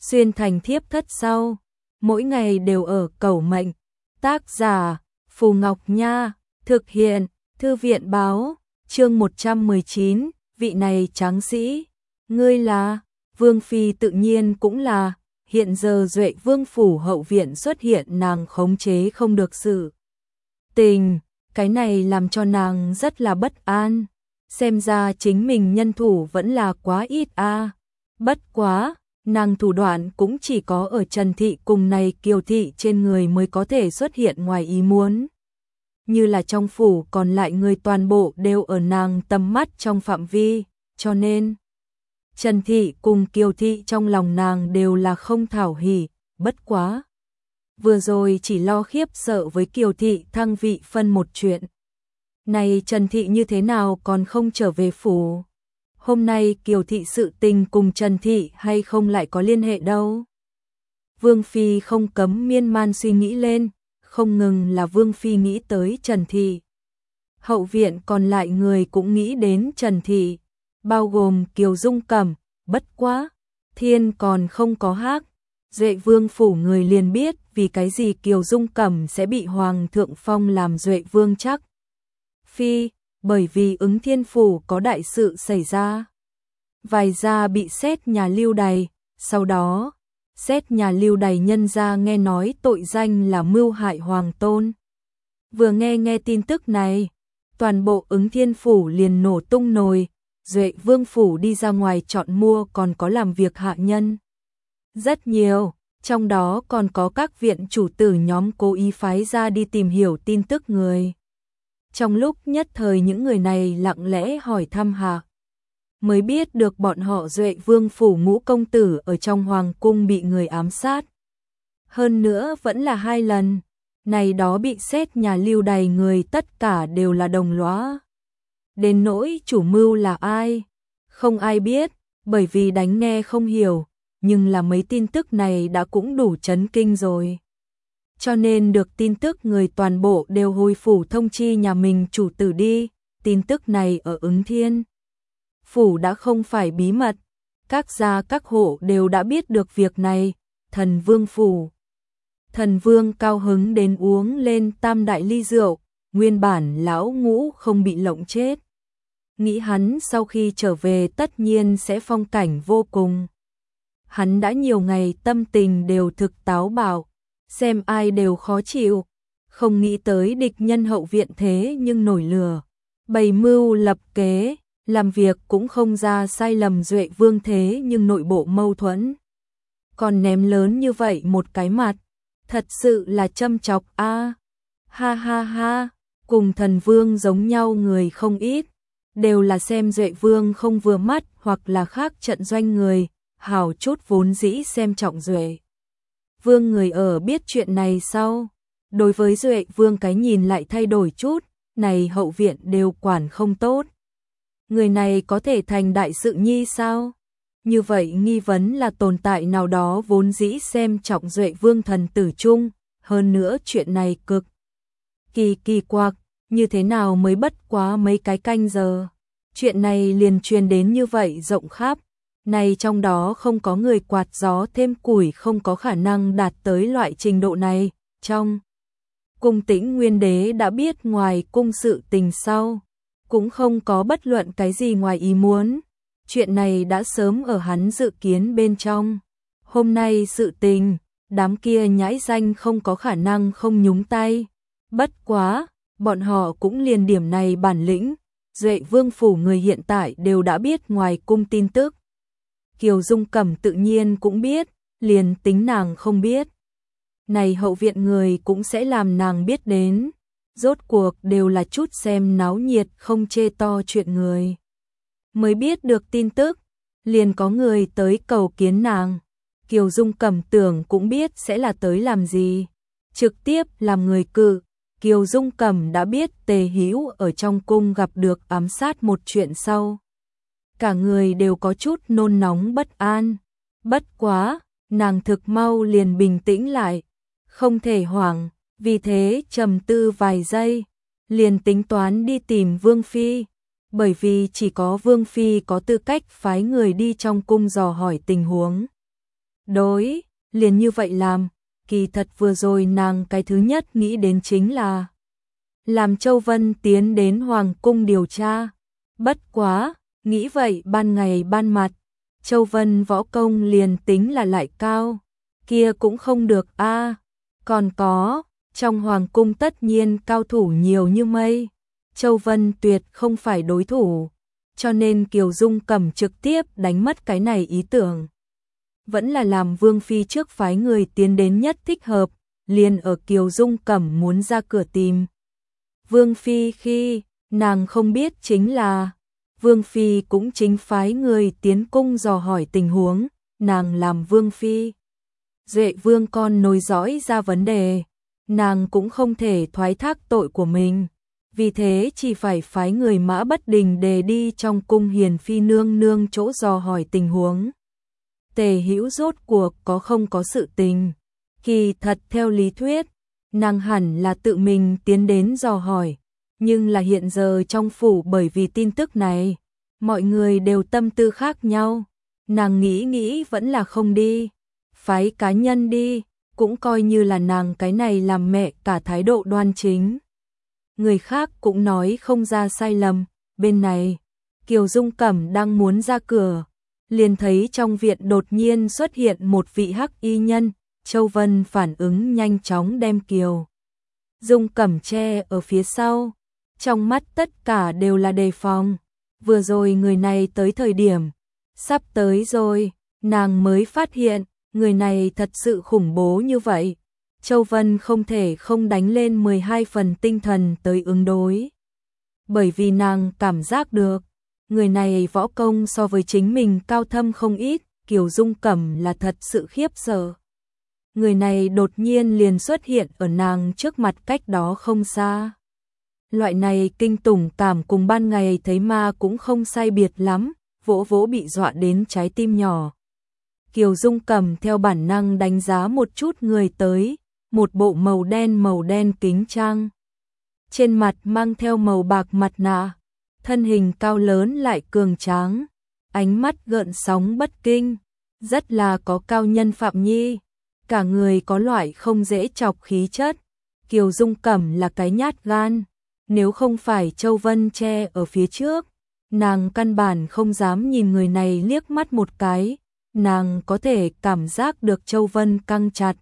xuyên thành thiếp thất sau, mỗi ngày đều ở cầu mệnh. Tác giả Phù Ngọc Nha, thực hiện Thư viện báo, chương 119, vị này tráng sĩ, ngươi là? Vương Phi tự nhiên cũng là, hiện giờ Duệ Vương phủ hậu viện xuất hiện nàng khống chế không được sự tình, cái này làm cho nàng rất là bất an, xem ra chính mình nhân thủ vẫn là quá ít a. Bất quá, nàng thủ đoạn cũng chỉ có ở Trần Thị cùng này Kiều Thị trên người mới có thể xuất hiện ngoài ý muốn. Như là trong phủ còn lại người toàn bộ đều ở nàng tầm mắt trong phạm vi, cho nên Trần Thị cùng Kiều Thị trong lòng nàng đều là không thảo hỉ, bất quá. Vừa rồi chỉ lo khiếp sợ với Kiều Thị thăng vị phân một chuyện. Này Trần Thị như thế nào còn không trở về phủ? Hôm nay Kiều Thị sự tình cùng Trần Thị hay không lại có liên hệ đâu? Vương Phi không cấm miên man suy nghĩ lên, không ngừng là Vương Phi nghĩ tới Trần Thị. Hậu viện còn lại người cũng nghĩ đến Trần Thị, bao gồm Kiều Dung Cẩm, bất quá, thiên còn không có hát. Duệ Vương phủ người liền biết vì cái gì Kiều Dung Cẩm sẽ bị Hoàng thượng phong làm Duệ Vương chắc. Phi, bởi vì Ứng Thiên phủ có đại sự xảy ra. Vài gia bị xét nhà lưu đày, sau đó, xét nhà lưu đày nhân gia nghe nói tội danh là mưu hại Hoàng tôn. Vừa nghe tin tức này, toàn bộ Ứng Thiên phủ liền nổ tung nồi, Duệ Vương phủ đi ra ngoài chọn mua còn có làm việc hạ nhân. Rất nhiều, trong đó còn có các viện chủ tử nhóm cố ý phái ra đi tìm hiểu tin tức người. Trong lúc nhất thời những người này lặng lẽ hỏi thăm hạ, mới biết được bọn họ Duệ Vương phủ ngũ công tử ở trong hoàng cung bị người ám sát. Hơn nữa vẫn là 2 lần, này đó bị xét nhà lưu đày người tất cả đều là đồng lõa. Đến nỗi chủ mưu là ai? Không ai biết, bởi vì đánh nghe không hiểu, nhưng là mấy tin tức này đã cũng đủ chấn kinh rồi. Cho nên được tin tức người toàn bộ đều hồi phủ thông chi nhà mình chủ tử đi, tin tức này ở Ứng Thiên phủ đã không phải bí mật, các gia các hộ đều đã biết được việc này. Thần Vương phủ, Thần Vương cao hứng đến uống lên tam đại ly rượu, nguyên bản lão ngũ không bị lộng chết. Nghĩ hắn sau khi trở về tất nhiên sẽ phong cảnh vô cùng. Hắn đã nhiều ngày tâm tình đều thực táo bạo, xem ai đều khó chịu, không nghĩ tới địch nhân hậu viện thế nhưng nổi lửa, bày mưu lập kế, làm việc cũng không ra sai lầm. Duệ Vương thế nhưng nội bộ mâu thuẫn, còn ném lớn như vậy một cái mặt, thật sự là châm chọc a. Ha ha ha, cùng Thần Vương giống nhau người không ít, đều là xem Duệ Vương không vừa mắt hoặc là khác trận doanh người, hảo chút vốn dĩ xem trọng Duệ Vương người ở biết chuyện này sau, đối với Duệ Vương cái nhìn lại thay đổi chút, này hậu viện đều quản không tốt. Người này có thể thành đại sự nhi sao? Như vậy nghi vấn là tồn tại nào đó vốn dĩ xem trọng Duệ Vương thần tử chung, hơn nữa chuyện này cực kỳ quặc, như thế nào mới bất quá mấy cái canh giờ. Chuyện này liền truyền đến như vậy rộng khắp, này trong đó không có người quạt gió thêm củi không có khả năng đạt tới loại trình độ này. Trong cung Tĩnh Nguyên đế đã biết ngoài cung sự tình sau, cũng không có bất luận cái gì ngoài ý muốn. Chuyện này đã sớm ở hắn dự kiến bên trong. Hôm nay sự tình, đám kia nhãi danh không có khả năng không nhúng tay. Bất quá, bọn họ cũng liền điểm này bản lĩnh. Duệ Vương phủ người hiện tại đều đã biết ngoài cung tin tức. Kiều Dung Cẩm tự nhiên cũng biết, liền tính nàng không biết. Này hậu viện người cũng sẽ làm nàng biết đến. Rốt cuộc đều là chút xem náo nhiệt không chê to chuyện người. Mới biết được tin tức, liền có người tới cầu kiến nàng. Kiều Dung Cẩm tưởng cũng biết sẽ là tới làm gì. Trực tiếp làm người cự. Kiều Dung Cẩm đã biết Tề Hữu ở trong cung gặp được ám sát một chuyện sau. Cả người đều có chút nôn nóng bất an. Bất quá, nàng thực mau liền bình tĩnh lại. Không thể hoảng, vì thế trầm tư vài giây. Liền tính toán đi tìm Vương Phi. Bởi vì chỉ có Vương Phi có tư cách phái người đi trong cung dò hỏi tình huống. đối, liền như vậy làm. Kỳ thật vừa rồi nàng cái thứ nhất nghĩ đến chính là làm Châu Vân tiến đến Hoàng cung điều tra. Bất quá, nghĩ vậy ban ngày ban mặt, Châu Vân võ công liền tính là lại cao, kia cũng không được a. Còn có, trong Hoàng cung tất nhiên cao thủ nhiều như mây, Châu Vân tuyệt không phải đối thủ, cho nên Kiều Dung Cẩm trực tiếp đánh mất cái này ý tưởng. Vẫn là làm Vương Phi trước phái người tiến đến nhất thích hợp, liền ở Kiều Dung Cẩm muốn ra cửa tìm Vương Phi khi nàng không biết chính là Vương Phi cũng chính phái người tiến cung dò hỏi tình huống, nàng làm Vương Phi. Duệ Vương con nối dõi ra vấn đề, nàng cũng không thể thoái thác tội của mình, vì thế chỉ phải phái người Mã Bất Đình đề đi trong cung Hiền Phi nương nương chỗ dò hỏi tình huống. Tề Hữu rốt cuộc có không có sự tình, kỳ thật theo lý thuyết, nàng hẳn là tự mình tiến đến dò hỏi, nhưng là hiện giờ trong phủ bởi vì tin tức này, mọi người đều tâm tư khác nhau, nàng nghĩ vẫn là không đi, phái cá nhân đi, cũng coi như là nàng cái này làm mẹ cả thái độ đoan chính. Người khác cũng nói không ra sai lầm, bên này, Kiều Dung Cẩm đang muốn ra cửa, liền thấy trong viện đột nhiên xuất hiện một vị hắc y nhân, Châu Vân phản ứng nhanh chóng đem Kiều Dung Cẩm che ở phía sau, trong mắt tất cả đều là đề phòng. Vừa rồi người này tới thời điểm, sắp tới rồi, nàng mới phát hiện, người này thật sự khủng bố như vậy. Châu Vân không thể không đánh lên 12 phần tinh thần tới ứng đối. Bởi vì nàng cảm giác được, người này võ công so với chính mình cao thâm không ít, Kiều Dung Cẩm là thật sự khiếp sợ. Người này đột nhiên liền xuất hiện ở nàng trước mặt cách đó không xa. Loại này kinh tủng cảm cùng ban ngày thấy ma cũng không sai biệt lắm, vỗ vỗ bị dọa đến trái tim nhỏ. Kiều Dung Cẩm theo bản năng đánh giá một chút người tới, một bộ màu đen kính trang. Trên mặt mang theo màu bạc mặt nạ, thân hình cao lớn lại cường tráng, ánh mắt gợn sóng bất kinh, rất là có cao nhân phạm nhi, cả người có loại không dễ chọc khí chất. Kiều Dung Cẩm là cái nhát gan, nếu không phải Châu Vân che ở phía trước, nàng căn bản không dám nhìn người này liếc mắt một cái, nàng có thể cảm giác được Châu Vân căng chặt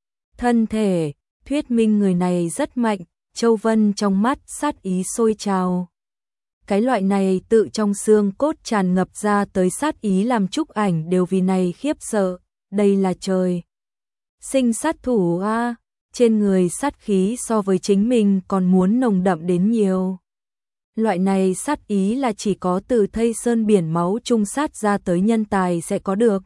thân thể, thuyết minh người này rất mạnh. Châu Vân trong mắt sát ý sôi trào. Cái loại này tự trong xương cốt tràn ngập ra tới sát ý làm Trúc Ảnh đều vì này khiếp sợ, đây là trời sinh sát thủ a, trên người sát khí so với chính mình còn muốn nồng đậm đến nhiều. Loại này sát ý là chỉ có từ thây sơn biển máu trung sát ra tới nhân tài sẽ có được.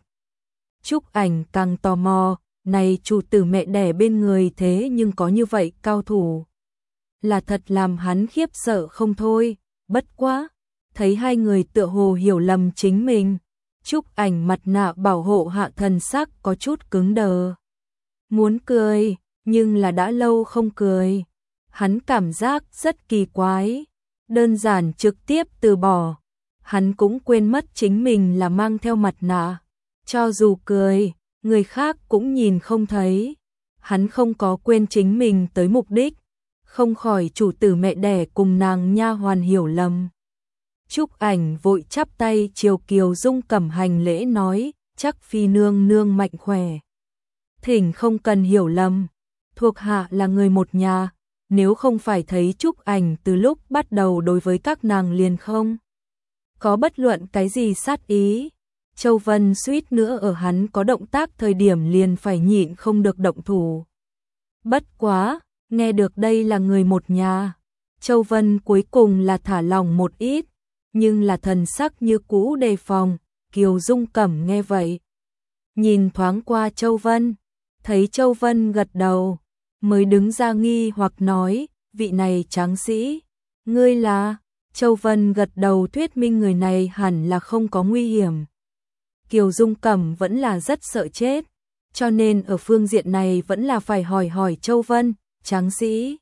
Trúc Ảnh càng tò mò, này chủ tử mẹ đẻ bên người thế nhưng có như vậy cao thủ. Là thật làm hắn khiếp sợ không thôi, bất quá, thấy hai người tựa hồ hiểu lầm chính mình. Trúc Ảnh mặt nạ bảo hộ hạ thần sắc có chút cứng đờ. Muốn cười, nhưng là đã lâu không cười. Hắn cảm giác rất kỳ quái, đơn giản trực tiếp từ bỏ. Hắn cũng quên mất chính mình là mang theo mặt nạ. Cho dù cười, người khác cũng nhìn không thấy. Hắn không có quên chính mình tới mục đích, không khỏi chủ tử mẹ đẻ cùng nàng nha hoàn hiểu lầm. Trúc Ảnh vội chắp tay chiều Kiều Dung Cẩm hành lễ nói, chắc phi nương nương mạnh khỏe. Thỉnh không cần hiểu lầm, thuộc hạ là người một nhà, nếu không phải thấy Trúc Ảnh từ lúc bắt đầu đối với các nàng liền không có bất luận cái gì sát ý. Châu Vân suýt nữa ở hắn có động tác thời điểm liền phải nhịn không được động thủ. Bất quá, nghe được đây là người một nhà, Châu Vân cuối cùng là thả lòng một ít, nhưng là thần sắc như cũ đề phòng. Kiều Dung Cẩm nghe vậy, nhìn thoáng qua Châu Vân, thấy Châu Vân gật đầu, mới đứng ra nghi hoặc nói, vị này tráng sĩ, ngươi là? Châu Vân gật đầu thuyết minh người này hẳn là không có nguy hiểm. Kiều Dung Cẩm vẫn là rất sợ chết, cho nên ở phương diện này vẫn là phải hỏi Châu Vân, tráng sĩ.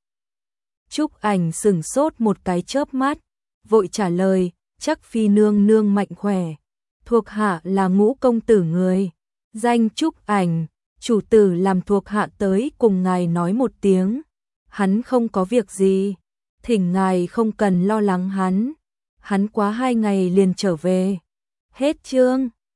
Trúc Ảnh sửng sốt một cái chớp mắt, vội trả lời, chắc phi nương nương mạnh khỏe, thuộc hạ là Ngũ công tử người. danh chúc ảnh, chủ tử làm thuộc hạ tới cùng ngài nói một tiếng. Hắn không có việc gì, thỉnh ngài không cần lo lắng hắn. Hắn quá 2 ngày liền trở về. Hết chương.